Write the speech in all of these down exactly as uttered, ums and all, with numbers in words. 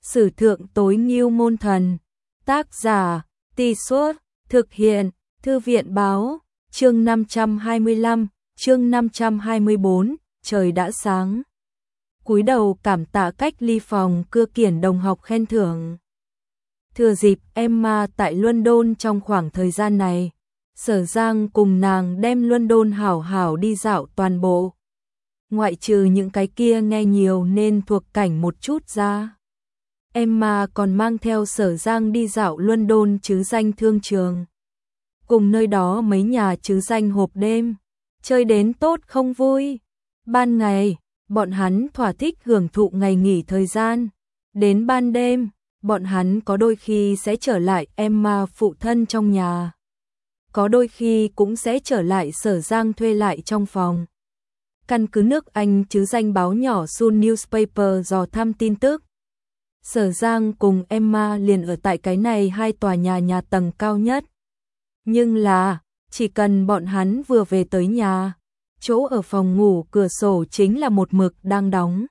Sử thượng tối ngưu môn thần. Tác giả, Tì Suốt, thực hiện, Thư viện báo, chương năm trăm hai mươi lăm, chương năm trăm hai mươi bốn, trời đã sáng. Cúi đầu cảm tạ cách ly phòng cưa kiển đồng học khen thưởng. Thừa dịp Emma tại London trong khoảng thời gian này, Sở Giang cùng nàng đem London hảo hảo đi dạo toàn bộ. Ngoại trừ những cái kia nghe nhiều nên thuộc cảnh một chút ra. Emma còn mang theo Sở Giang đi dạo London chứ danh thương trường. Cùng nơi đó mấy nhà chứ danh hộp đêm, chơi đến tốt không vui. Ban ngày, bọn hắn thỏa thích hưởng thụ ngày nghỉ thời gian. Đến ban đêm, bọn hắn có đôi khi sẽ trở lại Emma phụ thân trong nhà. Có đôi khi cũng sẽ trở lại Sở Giang thuê lại trong phòng. Căn cứ nước Anh chứ danh báo nhỏ Sun Newspaper dò thăm tin tức. Sở Giang cùng Emma liền ở tại cái này hai tòa nhà nhà tầng cao nhất. Nhưng là, chỉ cần bọn hắn vừa về tới nhà, chỗ ở phòng ngủ cửa sổ chính là một mực đang đóng.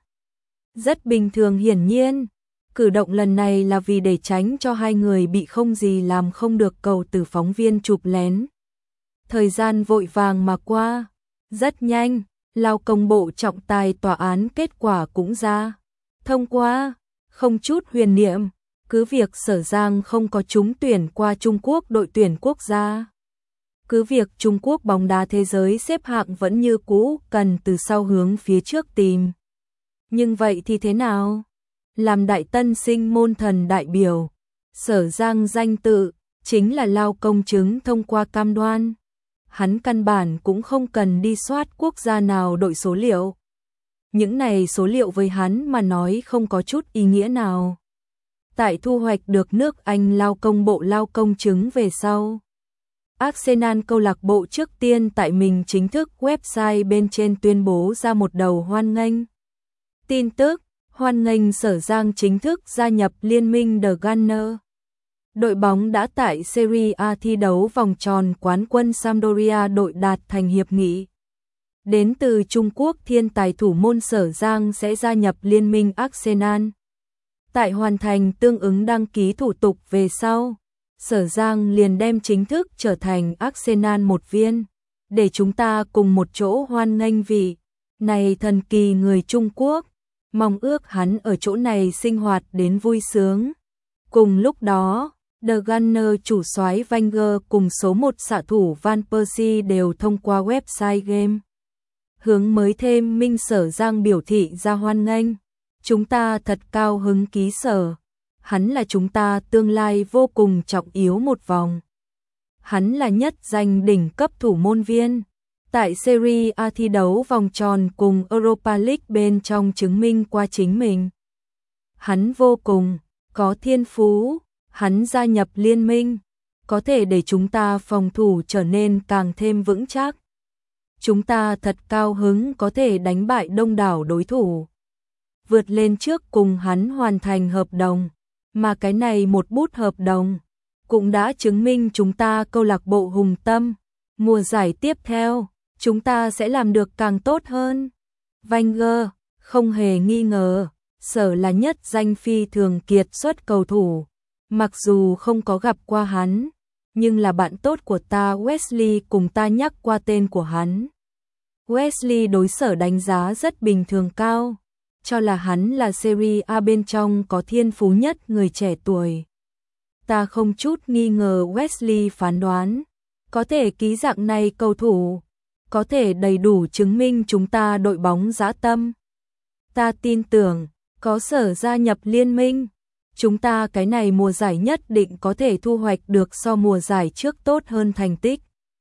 Rất bình thường hiển nhiên, cử động lần này là vì để tránh cho hai người bị không gì làm không được cầu từ phóng viên chụp lén. Thời gian vội vàng mà qua, rất nhanh, lao công bộ trọng tài tòa án kết quả cũng ra. Thông qua, không chút huyền niệm, cứ việc Sở Giang không có trúng tuyển qua Trung Quốc đội tuyển quốc gia. Cứ việc Trung Quốc bóng đá thế giới xếp hạng vẫn như cũ, cần từ sau hướng phía trước tìm. Nhưng vậy thì thế nào? Làm đại tân sinh môn thần đại biểu, Sở Giang danh tự chính là lao công chứng thông qua cam đoan. Hắn căn bản cũng không cần đi soát quốc gia nào đội số liệu. Những này số liệu với hắn mà nói không có chút ý nghĩa nào. Tại thu hoạch được nước Anh lao công bộ lao công chứng về sau, Arsenal câu lạc bộ trước tiên tại mình chính thức website bên trên tuyên bố ra một đầu hoan nghênh. Tin tức, hoan nghênh Sở Giang chính thức gia nhập liên minh The Gunners. Đội bóng đã tại Serie A thi đấu vòng tròn quán quân Sampdoria đội đạt thành hiệp nghị. Đến từ Trung Quốc thiên tài thủ môn Sở Giang sẽ gia nhập liên minh Arsenal. Tại hoàn thành tương ứng đăng ký thủ tục về sau, Sở Giang liền đem chính thức trở thành Arsenal một viên, để chúng ta cùng một chỗ hoan nghênh vị này thần kỳ người Trung Quốc, mong ước hắn ở chỗ này sinh hoạt đến vui sướng. Cùng lúc đó, The Gunners chủ soái Wenger cùng số một xạ thủ Van Persie đều thông qua website game hướng mới thêm minh Sở Giang biểu thị ra hoan nghênh. Chúng ta thật cao hứng ký Sở. Hắn là chúng ta tương lai vô cùng trọng yếu một vòng. Hắn là nhất danh đỉnh cấp thủ môn viên. Tại Serie A thi đấu vòng tròn cùng Europa League bên trong chứng minh qua chính mình. Hắn vô cùng có thiên phú. Hắn gia nhập liên minh, có thể để chúng ta phòng thủ trở nên càng thêm vững chắc. Chúng ta thật cao hứng có thể đánh bại đông đảo đối thủ, vượt lên trước cùng hắn hoàn thành hợp đồng, mà cái này một bút hợp đồng cũng đã chứng minh chúng ta câu lạc bộ hùng tâm. Mùa giải tiếp theo, chúng ta sẽ làm được càng tốt hơn. Wenger, không hề nghi ngờ, Sở là nhất danh phi thường kiệt xuất cầu thủ. Mặc dù không có gặp qua hắn, nhưng là bạn tốt của ta Wesley cùng ta nhắc qua tên của hắn. Wesley đối Sở đánh giá rất bình thường cao, cho là hắn là Serie A bên trong có thiên phú nhất người trẻ tuổi. Ta không chút nghi ngờ Wesley phán đoán, có thể ký dạng này cầu thủ, có thể đầy đủ chứng minh chúng ta đội bóng dã tâm. Ta tin tưởng, có Sở gia nhập liên minh, chúng ta cái này mùa giải nhất định có thể thu hoạch được so mùa giải trước tốt hơn thành tích.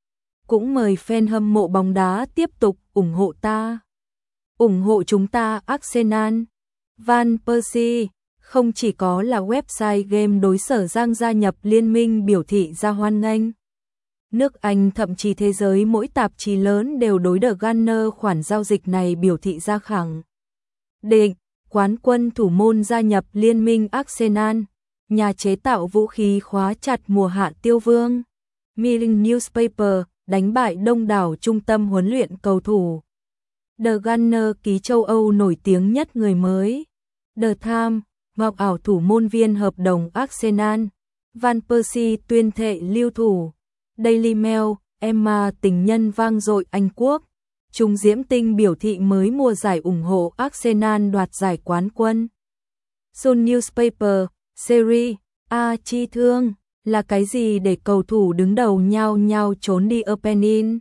Cũng mời fan hâm mộ bóng đá tiếp tục ủng hộ ta. Ủng hộ chúng ta Arsenal. Van Persie không chỉ có là website game đối Sở Giang gia nhập liên minh biểu thị ra hoan nghênh. Nước Anh thậm chí thế giới mỗi tạp chí lớn đều đối The Gunners khoản giao dịch này biểu thị ra khẳng định. Quán quân thủ môn gia nhập liên minh Arsenal, nhà chế tạo vũ khí khóa chặt mùa hạ tiêu vương. Milling Newspaper đánh bại đông đảo trung tâm huấn luyện cầu thủ. The Gunners ký châu Âu nổi tiếng nhất người mới. The Times Ngọc ảo thủ môn viên hợp đồng Arsenal, Van Persie tuyên thệ lưu thủ. Daily Mail, Emma tình nhân vang dội Anh Quốc. Trung Diễm Tinh biểu thị mới mùa giải ủng hộ Arsenal đoạt giải quán quân. Sun Newspaper, Serie A chi thương, là cái gì để cầu thủ đứng đầu nhao nhao trốn đi Apennin.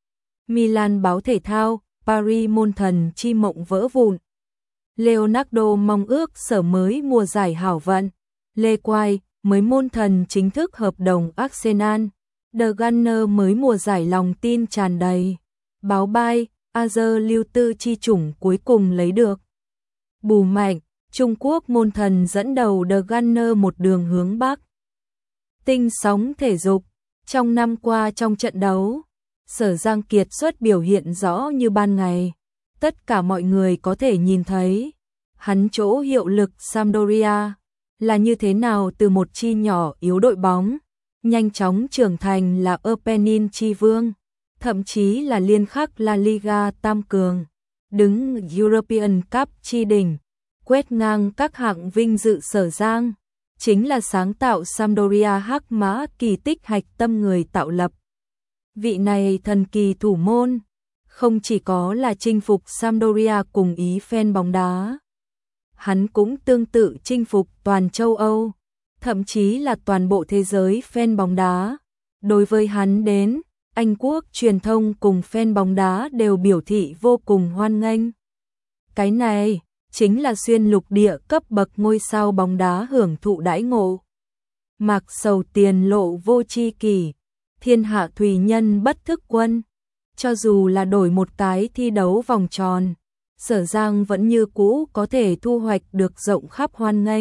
Milan báo thể thao, Paris môn thần chi mộng vỡ vụn. Leonardo mong ước sở mới mùa giải hảo vận. Lê Quai, mới môn thần chính thức hợp đồng Arsenal. The Gunner mới mùa giải lòng tin tràn đầy. Báo Bay, Azer lưu tư chi chủng cuối cùng lấy được. Bù mạnh, Trung Quốc môn thần dẫn đầu The Gunner một đường hướng Bắc. Tinh sóng thể dục, trong năm qua trong trận đấu, Sở Giang kiệt xuất biểu hiện rõ như ban ngày. Tất cả mọi người có thể nhìn thấy, hắn chỗ hiệu lực Sampdoria là như thế nào từ một chi nhỏ yếu đội bóng, nhanh chóng trưởng thành là Apennin chi vương, thậm chí là liên khắc La Liga tam cường, đứng European Cup chi đỉnh, quét ngang các hạng vinh dự Sở Giang, chính là sáng tạo Sampdoria hắc mã kỳ tích hạch tâm người tạo lập. Vị này thần kỳ thủ môn, không chỉ có là chinh phục Sampdoria cùng ý fan bóng đá, hắn cũng tương tự chinh phục toàn châu Âu, thậm chí là toàn bộ thế giới fan bóng đá. Đối với hắn đến, Anh Quốc truyền thông cùng fan bóng đá đều biểu thị vô cùng hoan nghênh. Cái này chính là xuyên lục địa cấp bậc ngôi sao bóng đá hưởng thụ đãi ngộ. Mạc sầu tiền lộ vô tri kỷ, thiên hạ thùy nhân bất thức quân. Cho dù là đổi một cái thi đấu vòng tròn, Sở Giang vẫn như cũ có thể thu hoạch được rộng khắp hoan nghênh.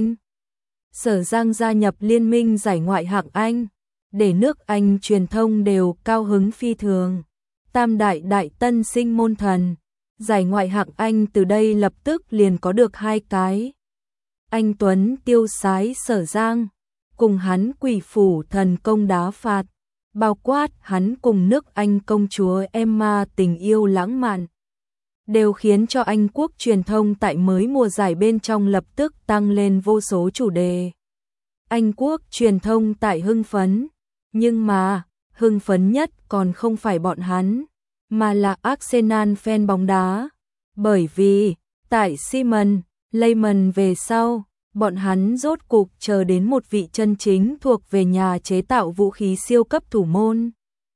Sở Giang gia nhập liên minh giải ngoại hạng Anh, để nước Anh truyền thông đều cao hứng phi thường. Tam đại đại tân sinh môn thần, giải ngoại hạng Anh từ đây lập tức liền có được hai cái. Anh Tuấn tiêu sái Sở Giang, cùng hắn quỷ phủ thần công đá phạt, bao quát hắn cùng nước Anh công chúa Emma tình yêu lãng mạn, đều khiến cho Anh Quốc truyền thông tại mới mùa giải bên trong lập tức tăng lên vô số chủ đề. Anh Quốc truyền thông tại hưng phấn, nhưng mà, hưng phấn nhất còn không phải bọn hắn, mà là Arsenal fan bóng đá. Bởi vì, tại Simon, Lehmann về sau, bọn hắn rốt cục chờ đến một vị chân chính thuộc về nhà chế tạo vũ khí siêu cấp thủ môn.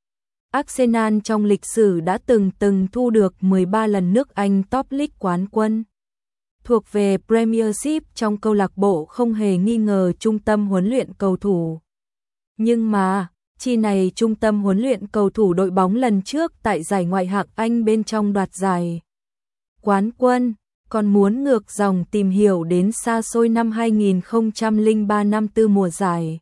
Arsenal trong lịch sử đã từng từng thu được mười ba lần nước Anh Top League quán quân. Thuộc về Premiership trong câu lạc bộ không hề nghi ngờ trung tâm huấn luyện cầu thủ. Nhưng mà, chi này trung tâm huấn luyện cầu thủ đội bóng lần trước tại giải ngoại hạng Anh bên trong đoạt giải quán quân, còn muốn ngược dòng tìm hiểu đến xa xôi năm hai nghìn không trăm lẻ ba năm tư mùa giải.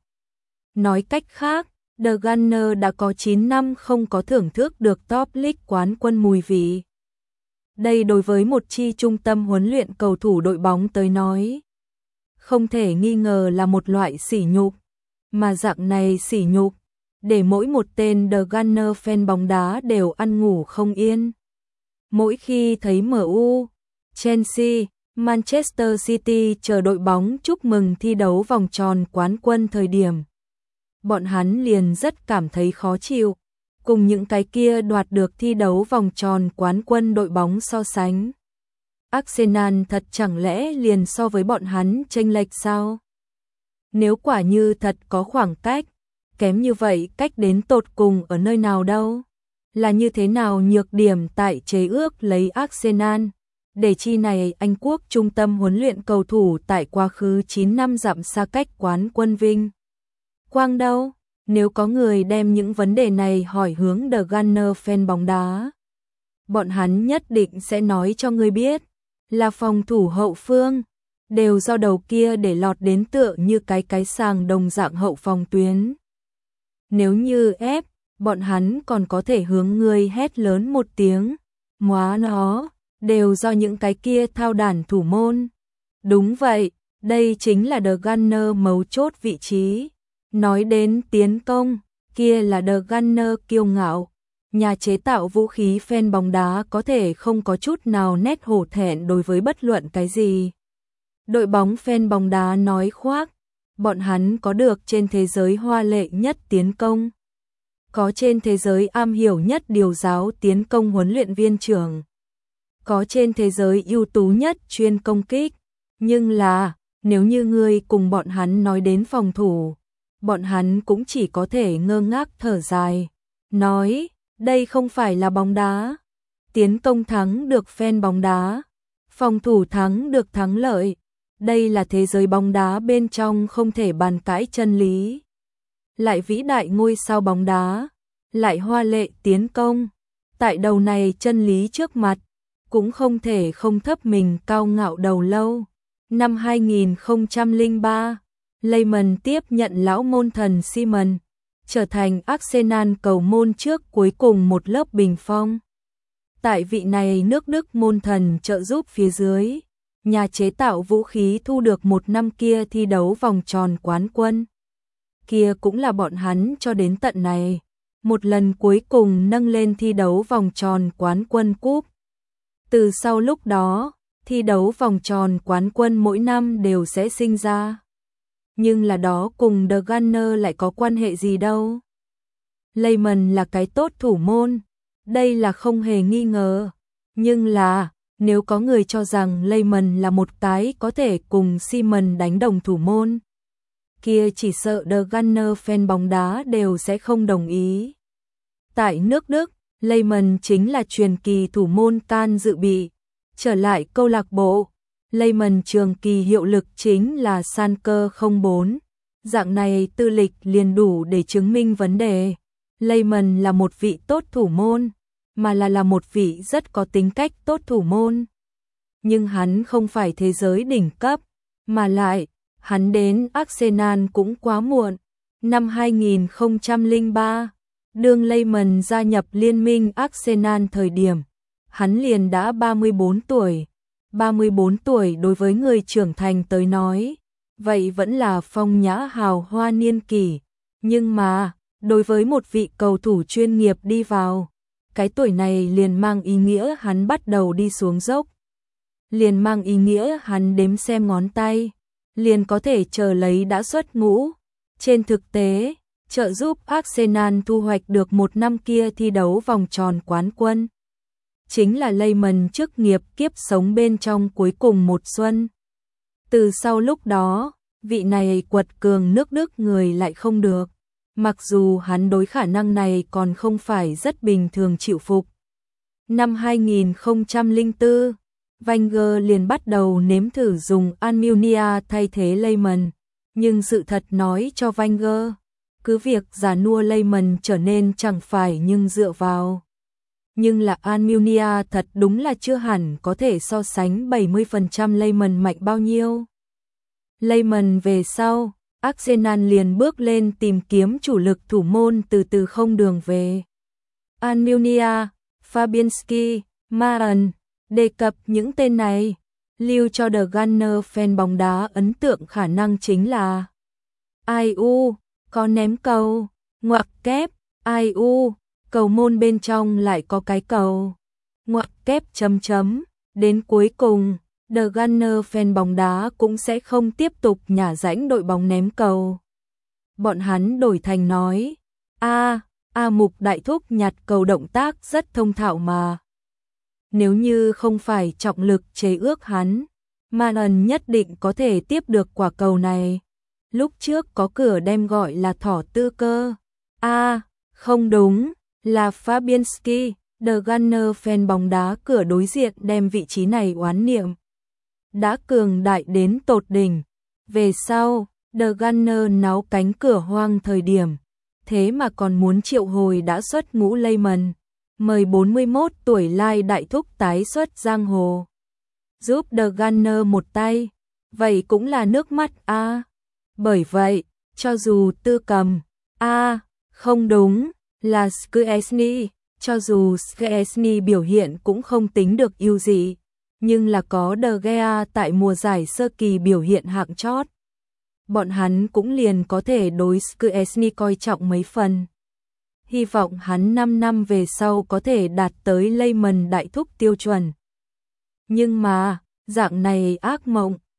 Nói cách khác, The Gunner đã có chín năm không có thưởng thức được Top League quán quân mùi vị. Đây đối với một chi trung tâm huấn luyện cầu thủ đội bóng tới nói, không thể nghi ngờ là một loại sỉ nhục, mà dạng này sỉ nhục, để mỗi một tên The Gunner fan bóng đá đều ăn ngủ không yên. Mỗi khi thấy em u, Chelsea, Manchester City chờ đội bóng chúc mừng thi đấu vòng tròn quán quân thời điểm, bọn hắn liền rất cảm thấy khó chịu, cùng những cái kia đoạt được thi đấu vòng tròn quán quân đội bóng so sánh. Arsenal thật chẳng lẽ liền so với bọn hắn chênh lệch sao? Nếu quả như thật có khoảng cách, kém như vậy cách đến tột cùng ở nơi nào đâu? Là như thế nào nhược điểm tại chế ước lấy Arsenal? Để chi này Anh Quốc trung tâm huấn luyện cầu thủ tại quá khứ chín năm dặm xa cách quán quân vinh quang đâu? Nếu có người đem những vấn đề này hỏi hướng The Gunner fan bóng đá, bọn hắn nhất định sẽ nói cho người biết, là phòng thủ hậu phương, đều do đầu kia để lọt đến tựa như cái cái sàng đồng dạng hậu phòng tuyến. Nếu như ép, bọn hắn còn có thể hướng người hét lớn một tiếng, móa nó, đều do những cái kia thao đản thủ môn. Đúng vậy, đây chính là The Gunner mấu chốt vị trí. Nói đến tiến công, kia là The Gunner kiêu ngạo. Nhà chế tạo vũ khí fan bóng đá có thể không có chút nào nét hổ thẹn đối với bất luận cái gì. Đội bóng fan bóng đá nói khoác, bọn hắn có được trên thế giới hoa lệ nhất tiến công. Có trên thế giới am hiểu nhất điều giáo tiến công huấn luyện viên trưởng. Có trên thế giới ưu tú nhất chuyên công kích. Nhưng là, nếu như ngươi cùng bọn hắn nói đến phòng thủ, bọn hắn cũng chỉ có thể ngơ ngác thở dài. Nói, đây không phải là bóng đá. Tiến công thắng được fan bóng đá. Phòng thủ thắng được thắng lợi. Đây là thế giới bóng đá bên trong không thể bàn cãi chân lý. Lại vĩ đại ngôi sao bóng đá, lại hoa lệ tiến công. Tại đầu này chân lý trước mặt, cũng không thể không thấp mình cao ngạo đầu lâu. Năm hai nghìn không trăm lẻ ba, Lehmann tiếp nhận lão môn thần Simon, trở thành Arsenal cầu môn trước cuối cùng một lớp bình phong. Tại vị này nước Đức môn thần trợ giúp phía dưới, nhà chế tạo vũ khí thu được một năm kia thi đấu vòng tròn quán quân. Kia cũng là bọn hắn cho đến tận này, một lần cuối cùng nâng lên thi đấu vòng tròn quán quân cúp. Từ sau lúc đó, thi đấu vòng tròn quán quân mỗi năm đều sẽ sinh ra. Nhưng là đó cùng The Gunner lại có quan hệ gì đâu. Lehmann là cái tốt thủ môn, đây là không hề nghi ngờ. Nhưng là, nếu có người cho rằng Lehmann là một cái có thể cùng Simon đánh đồng thủ môn, kia chỉ sợ The Gunner fan bóng đá đều sẽ không đồng ý. Tại nước Đức, Lehmann chính là truyền kỳ thủ môn can dự bị. Trở lại câu lạc bộ, Lehmann trường kỳ hiệu lực chính là Schalke không bốn. Dạng này tư lịch liền đủ để chứng minh vấn đề. Lehmann là một vị tốt thủ môn, mà là là một vị rất có tính cách tốt thủ môn. Nhưng hắn không phải thế giới đỉnh cấp, mà lại, hắn đến Arsenal cũng quá muộn. Năm hai nghìn không trăm lẻ ba, đương Lehmann gia nhập liên minh Arsenal thời điểm, hắn liền đã ba mươi bốn tuổi. ba mươi bốn tuổi đối với người trưởng thành tới nói, vậy vẫn là phong nhã hào hoa niên kỷ. Nhưng mà, đối với một vị cầu thủ chuyên nghiệp đi vào, cái tuổi này liền mang ý nghĩa hắn bắt đầu đi xuống dốc. Liền mang ý nghĩa hắn đếm xem ngón tay, liền có thể chờ lấy đã xuất ngũ. Trên thực tế, trợ giúp Arsenal thu hoạch được một năm kia thi đấu vòng tròn quán quân. Chính là Lehmann chức nghiệp kiếp sống bên trong cuối cùng một xuân. Từ sau lúc đó, vị này quật cường nước Đức người lại không được. Mặc dù hắn đối khả năng này còn không phải rất bình thường chịu phục. Năm hai nghìn không trăm lẻ bốn, Wenger liền bắt đầu nếm thử dùng Almunia thay thế Lehmann. Nhưng sự thật nói cho Wenger, cứ việc già nua Lehmann trở nên chẳng phải nhưng dựa vào. Nhưng là Almunia thật đúng là chưa hẳn có thể so sánh bảy mươi phần trăm Lehmann mạnh bao nhiêu. Lehmann về sau, Arsenal liền bước lên tìm kiếm chủ lực thủ môn từ từ không đường về. Almunia, Fabianski, Maren, đề cập những tên này, lưu cho The Gunner fan bóng đá ấn tượng khả năng chính là ai u, có ném cầu, ngoặc kép, ai u, cầu môn bên trong lại có cái cầu, ngoặc kép chấm chấm, đến cuối cùng, The Gunner fan bóng đá cũng sẽ không tiếp tục nhả rãnh đội bóng ném cầu. Bọn hắn đổi thành nói, a, a Mục đại thúc nhặt cầu động tác rất thông thạo mà. Nếu như không phải trọng lực chế ước hắn, Maren nhất định có thể tiếp được quả cầu này. Lúc trước có cửa đem gọi là thỏ tư cơ. A, không đúng, là Fabianski, The Gunner fan bóng đá cửa đối diện đem vị trí này oán niệm. Đã cường đại đến tột đỉnh. Về sau, The Gunner náo cánh cửa hoang thời điểm, thế mà còn muốn triệu hồi đã xuất ngũ Lehmann, mời bốn mươi mốt tuổi lai đại thúc tái xuất giang hồ. Giúp The Gunner một tay, vậy cũng là nước mắt a. À. Bởi vậy, cho dù Tư Cầm, a, à, không đúng, là Szczesny, cho dù Szczesny biểu hiện cũng không tính được ưu dị, nhưng là có De Gea tại mùa giải sơ kỳ biểu hiện hạng chót. Bọn hắn cũng liền có thể đối Szczesny coi trọng mấy phần. Hy vọng hắn năm năm về sau có thể đạt tới Lehmann đại thúc tiêu chuẩn. Nhưng mà, dạng này ác mộng,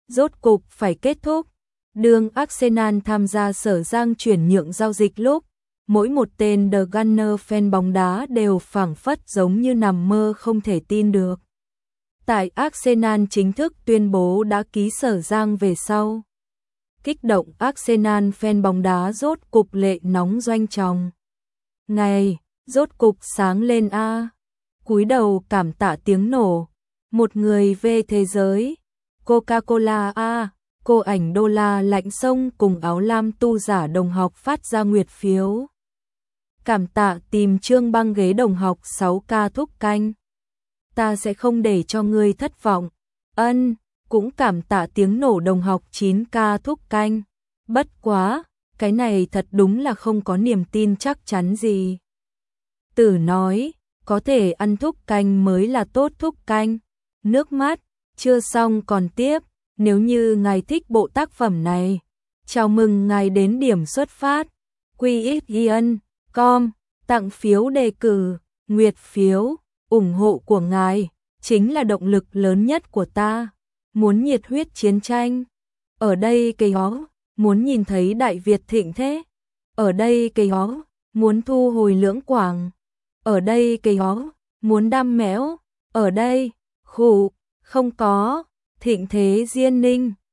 rốt cục phải kết thúc. Đường Arsenal tham gia Sở Giang chuyển nhượng giao dịch lúc, mỗi một tên The Gunner fan bóng đá đều phảng phất giống như nằm mơ không thể tin được. Tại Arsenal chính thức tuyên bố đã ký Sở Giang về sau, kích động Arsenal fan bóng đá rốt cục lệ nóng doanh tròng. Ngày, rốt cục sáng lên a. Cúi đầu cảm tạ tiếng nổ, một người về thế giới. Coca-Cola a, cô ảnh đô la lạnh sông cùng áo lam tu giả đồng học phát ra nguyệt phiếu. Cảm tạ tìm Trương băng ghế đồng học sáu k thúc canh. Ta sẽ không để cho ngươi thất vọng. Ân, cũng cảm tạ tiếng nổ đồng học chín k thúc canh. Bất quá, cái này thật đúng là không có niềm tin chắc chắn gì. Tử nói, có thể ăn thúc canh mới là tốt thúc canh. Nước mắt, chưa xong còn tiếp, nếu như ngài thích bộ tác phẩm này, chào mừng ngài đến điểm xuất phát. quy ích ian chấm com, tặng phiếu đề cử, nguyệt phiếu, ủng hộ của ngài, chính là động lực lớn nhất của ta. Muốn nhiệt huyết chiến tranh, ở đây cây hó, muốn nhìn thấy Đại Việt thịnh thế, ở đây cây hó, muốn thu hồi Lưỡng Quảng, ở đây cây hó, muốn đam mẽo, ở đây, khủ, không có, thịnh thế Diên Ninh.